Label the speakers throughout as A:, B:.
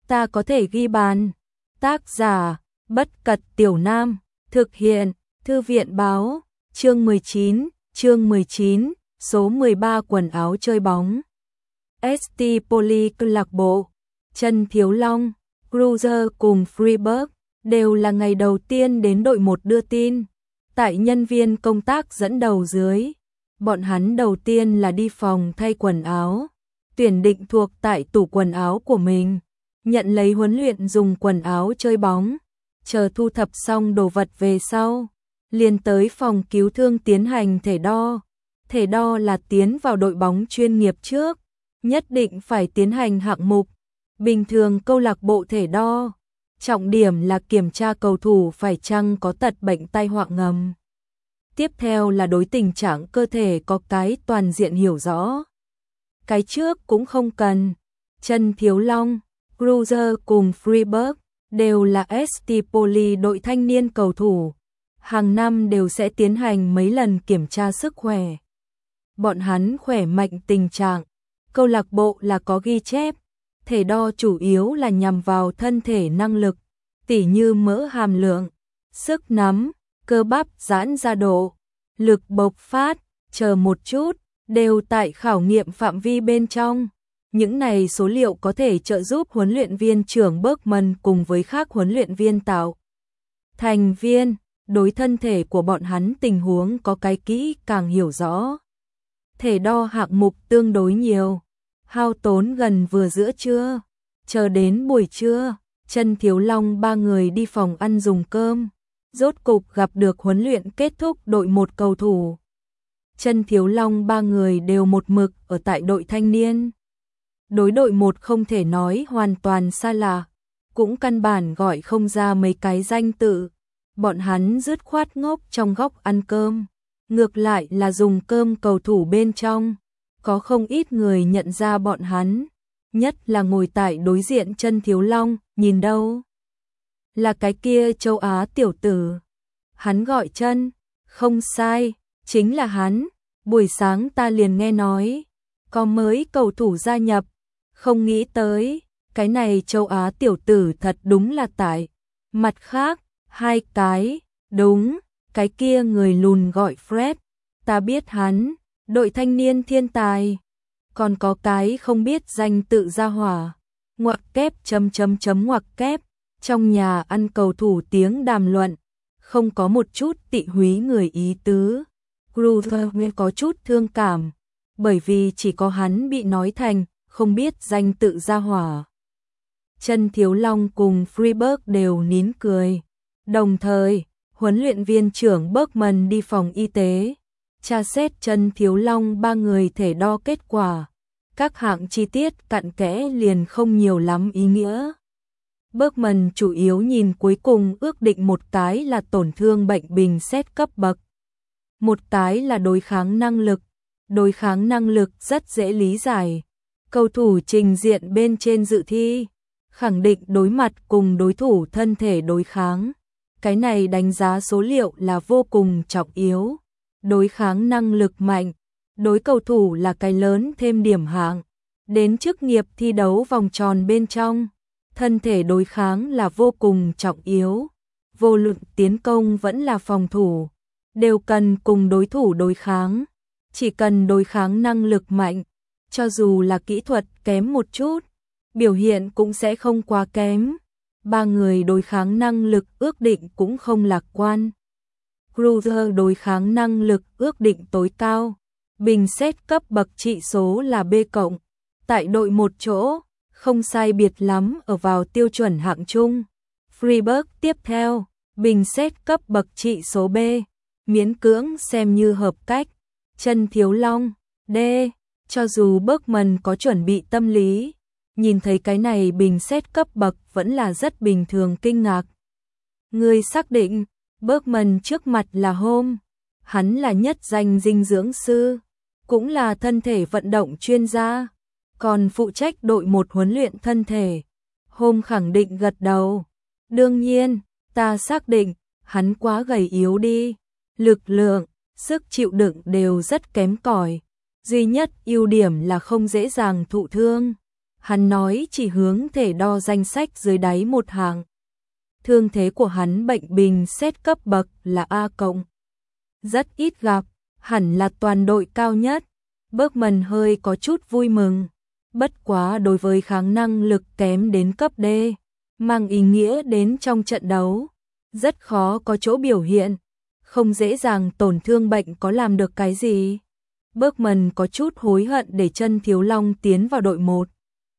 A: ta có thể ghi bàn. Tác giả, Bất Cật Tiểu Nam, thực hiện, Thư viện báo, chương 19, số 13 quần áo chơi bóng. ST Poly câu lạc bộ, Trần Thiếu Long, Cruiser cùng Freeburg đều là ngày đầu tiên đến đội 1 đưa tin. Tại nhân viên công tác dẫn đầu dưới, bọn hắn đầu tiên là đi phòng thay quần áo, tuyển định thuộc tại tủ quần áo của mình, nhận lấy huấn luyện dùng quần áo chơi bóng, chờ thu thập xong đồ vật về sau, liền tới phòng cứu thương tiến hành thể đo. Thể đo là tiến vào đội bóng chuyên nghiệp trước, nhất định phải tiến hành hạng mục. Bình thường câu lạc bộ thể đo, trọng điểm là kiểm tra cầu thủ phải chăng có tật bệnh tai họa ngầm. Tiếp theo là đối tình trạng cơ thể có cái toàn diện hiểu rõ. Cái trước cũng không cần. Trần Thiếu Long, Cruiser cùng Freeburg đều là ST Poly đội thanh niên cầu thủ. Hàng năm đều sẽ tiến hành mấy lần kiểm tra sức khỏe. Bọn hắn khỏe mạnh tình trạng. Câu lạc bộ là có ghi chép. Thể đo chủ yếu là nhằm vào thân thể năng lực, tỉ như mỡ hàm lượng, sức nắm, cơ bắp giãn ra độ, lực bộc phát, chờ một chút, đều tại khảo nghiệm phạm vi bên trong. Những này số liệu có thể trợ giúp huấn luyện viên trưởng Bergman cùng với các huấn luyện viên tạo thành viên, đối thân thể của bọn hắn tình huống có cái kỹ càng hiểu rõ. Thể đo hạng mục tương đối nhiều, hao tốn gần vừa giữa trưa, chờ đến buổi trưa, Trần Thiếu Long ba người đi phòng ăn dùng cơm, rốt cục gặp được huấn luyện kết thúc đội 1 cầu thủ. Trần Thiếu Long ba người đều một mực ở tại đội thanh niên. Đối đội 1 không thể nói hoàn toàn xa lạ, cũng căn bản gọi không ra mấy cái danh tự. Bọn hắn dứt khoát ngốc trong góc ăn cơm, ngược lại là dùng cơm cầu thủ bên trong. Có không ít người nhận ra bọn hắn, nhất là ngồi tại đối diện Trần Thiếu Long, nhìn đâu là cái kia châu Á tiểu tử. Hắn gọi Trần, không sai, chính là hắn. Buổi sáng ta liền nghe nói có mới cầu thủ gia nhập, không nghĩ tới cái này châu Á tiểu tử thật đúng là tại. Mặt khác, hai cái, đúng, cái kia người lùn gọi Fred, ta biết hắn, đội thanh niên thiên tài. Còn có cái không biết danh tự gia hỏa, ngoặc kép ngoặc kép, trong nhà ăn cầu thủ tiếng đàm luận, không có một chút tị húy người ý tứ. Cruiser có chút thương cảm, bởi vì chỉ có hắn bị nói thành không biết danh tự gia hỏa. Trần Thiếu Long cùng Freeburg đều nín cười. Đồng thời, huấn luyện viên trưởng Bergman đi phòng y tế, tra xét Trần Thiếu Long ba người thể đo kết quả. Các hạng chi tiết cặn kẽ liền không nhiều lắm ý nghĩa. Bergman chủ yếu nhìn cuối cùng ước định một cái là tổn thương bệnh bình xét cấp bậc, một cái là đối kháng năng lực. Đối kháng năng lực rất dễ lý giải. Cầu thủ trình diện bên trên dự thi, khẳng định đối mặt cùng đối thủ thân thể đối kháng. Cái này đánh giá số liệu là vô cùng trọng yếu. Đối kháng năng lực mạnh, đối cầu thủ là cái lớn thêm điểm hạng. Đến chức nghiệp thi đấu vòng tròn bên trong, thân thể đối kháng là vô cùng trọng yếu. Vô luận tiến công vẫn là phòng thủ, đều cần cùng đối thủ đối kháng. Chỉ cần đối kháng năng lực mạnh, cho dù là kỹ thuật kém một chút, biểu hiện cũng sẽ không quá kém. Ba người đối kháng năng lực ước định cũng không lạc quan. Cruiser đối kháng năng lực ước định tối cao, bình xét cấp bậc trị số là B+, tại đội 1 chỗ, không sai biệt lắm ở vào tiêu chuẩn hạng trung. Freeburg tiếp theo, bình xét cấp bậc trị số B, miễn cưỡng xem như hợp cách. Trần Thiếu Long, D, cho dù Bergman có chuẩn bị tâm lý, nhìn thấy cái này bình xét cấp bậc vẫn là rất bình thường kinh ngạc. Người xác định, Bergman trước mặt là Hôm, hắn là nhất danh dinh dưỡng sư, cũng là thân thể vận động chuyên gia, còn phụ trách đội 1 huấn luyện thân thể. Hôm khẳng định gật đầu. Đương nhiên, ta xác định, hắn quá gầy yếu đi, lực lượng, sức chịu đựng đều rất kém cỏi. Duy nhất ưu điểm là không dễ dàng thụ thương. Hắn nói chỉ hướng thể đo danh sách dưới đáy một hàng. Thương thế của hắn bệnh bình xét cấp bậc là A cộng. Rất ít gặp, hẳn là toàn đội cao nhất. Bergman hơi có chút vui mừng. Bất quá đối với kháng năng lực kém đến cấp D, mang ý nghĩa đến trong trận đấu, rất khó có chỗ biểu hiện, không dễ dàng tổn thương bệnh có làm được cái gì. Bergman có chút hối hận để chân Thiếu Long tiến vào đội 1.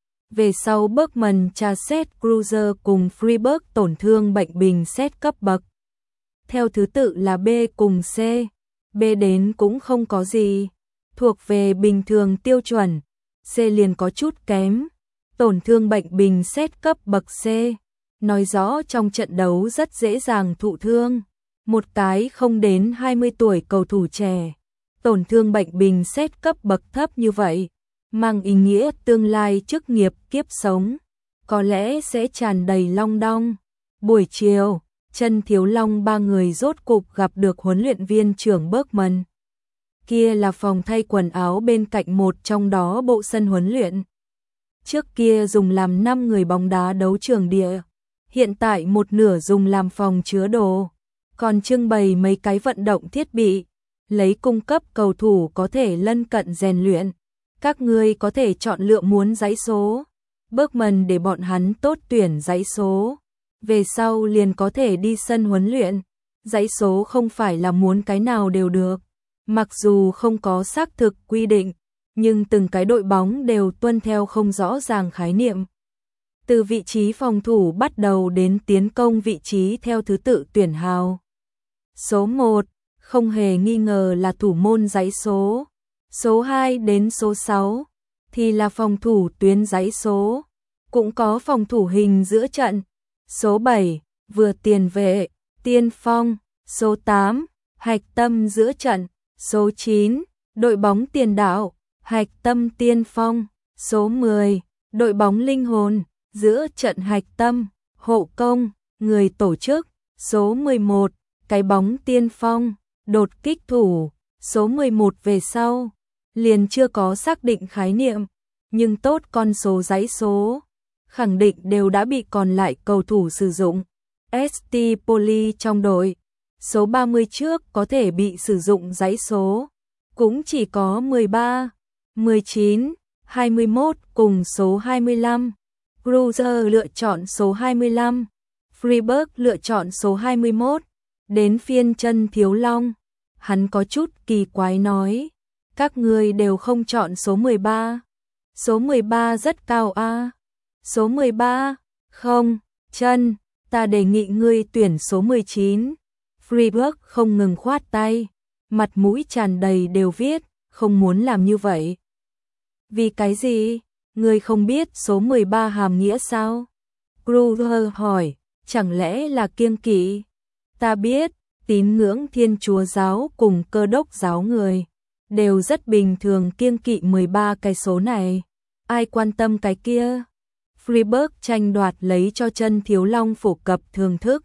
A: Về sau Bergman tra xét Cruiser cùng Freiburg tổn thương bệnh bình xét cấp bậc. Theo thứ tự là B cùng C, B đến cũng không có gì, thuộc về bình thường tiêu chuẩn, C liền có chút kém, tổn thương bệnh bình xét cấp bậc C, nói rõ trong trận đấu rất dễ dàng thụ thương. Một cái không đến 20 tuổi cầu thủ trẻ, tổn thương bệnh bình xét cấp bậc thấp như vậy, mang ý nghĩa tương lai chức nghiệp kiếp sống, có lẽ sẽ tràn đầy long đong. Buổi chiều, chân Thiếu Long ba người rốt cục gặp được huấn luyện viên trưởng Bergman. Kia là phòng thay quần áo bên cạnh một trong đó bộ sân huấn luyện. Trước kia dùng làm 5 người bóng đá đấu trường địa, hiện tại một nửa dùng làm phòng chứa đồ, còn trưng bày mấy cái vận động thiết bị, lấy cung cấp cầu thủ có thể lân cận rèn luyện. Các ngươi có thể chọn lựa muốn dãy số. Bergman để bọn hắn tốt tuyển dãy số. Về sau liền có thể đi sân huấn luyện. Dãy số không phải là muốn cái nào đều được. Mặc dù không có xác thực quy định, nhưng từng cái đội bóng đều tuân theo không rõ ràng khái niệm. Từ vị trí phòng thủ bắt đầu đến tiến công vị trí theo thứ tự tuyển hào. Số 1, không hề nghi ngờ là thủ môn dãy số. Số 2 đến số 6 thì là phòng thủ tuyến dãy số, cũng có phòng thủ hình giữa trận. Số 7, vừa tiền vệ, tiên phong. Số 8, hạch tâm giữa trận. Số 9, đội bóng tiền đạo, hạch tâm tiên phong. Số 10, đội bóng linh hồn, giữa trận hạch tâm, hộ công, người tổ chức. Số 11, cái bóng tiên phong, đột kích thủ. Số 11 về sau liền chưa có xác định khái niệm, nhưng tốt con số dãy số, khẳng định đều đã bị còn lại cầu thủ sử dụng. ST Poli trong đội, số 30 trước có thể bị sử dụng dãy số, cũng chỉ có 13, 19, 21 cùng số 25. Cruiser lựa chọn số 25, Freiburg lựa chọn số 21, đến phiên chân Thiếu Long. Hắn có chút kỳ quái nói, các ngươi đều không chọn số 13. Số 13 rất cao a. Số 13, không, chân, ta đề nghị ngươi tuyển số 19. Freiburg không ngừng khoát tay, mặt mũi tràn đầy đều viết, không muốn làm như vậy. Vì cái gì? Ngươi không biết số 13 hàm nghĩa sao? Kruger hỏi, chẳng lẽ là kiêng kỵ? Ta biết, tín ngưỡng Thiên Chúa giáo cùng Cơ đốc giáo người đều rất bình thường kiêng kỵ 13 cái số này. Ai quan tâm cái kia? Freiburg tranh đoạt lấy cho chân Thiếu Long phổ cập thưởng thức.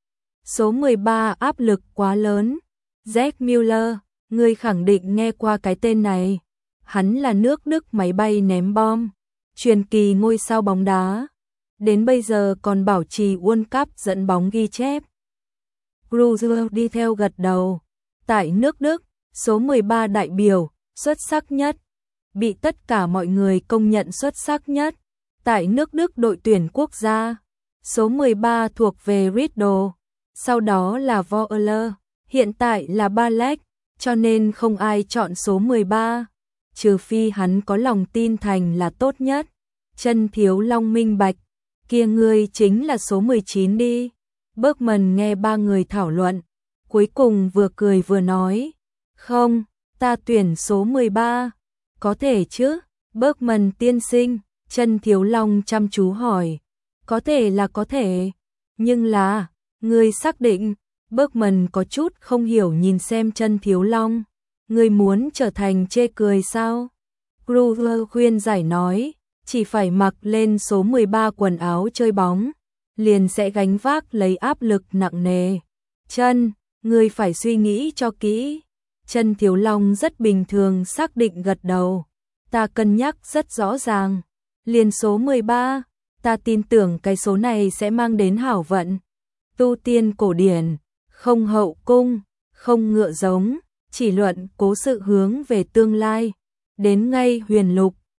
A: Số 13 áp lực quá lớn. Jack Müller, ngươi khẳng định nghe qua cái tên này. Hắn là nước Đức máy bay ném bom, truyền kỳ ngôi sao bóng đá. Đến bây giờ còn bảo trì World Cup dẫn bóng ghi chép. Kruger đi theo gật đầu. Tại nước Đức, số 13 đại biểu, xuất sắc nhất. Bị tất cả mọi người công nhận xuất sắc nhất. Tại nước Đức đội tuyển quốc gia, số 13 thuộc về Riddle, sau đó là Voller, hiện tại là Balek, cho nên không ai chọn số 13, trừ phi hắn có lòng tin thành là tốt nhất. Chân Thiếu Long minh bạch, kia ngươi chính là số 19 đi. Bergman nghe ba người thảo luận, cuối cùng vừa cười vừa nói, không, ta tuyển số 13, có thể chứ, Bergman tiên sinh. Chân Thiếu Long chăm chú hỏi, có thể là có thể, nhưng là, ngươi xác định? Bergman có chút không hiểu nhìn xem chân Thiếu Long, ngươi muốn trở thành chê cười sao? Kruger khuyên giải nói, chỉ phải mặc lên số 13 quần áo chơi bóng, liền sẽ gánh vác lấy áp lực nặng nề. Chân, ngươi phải suy nghĩ cho kỹ. Chân Thiếu Long rất bình thường xác định gật đầu, ta cân nhắc rất rõ ràng. Liền số 13, ta tin tưởng cái số này sẽ mang đến hảo vận. Tu tiên cổ điển, không hậu cung, không ngựa giống, chỉ luận cố sự hướng về tương lai. Đến ngay huyền lục,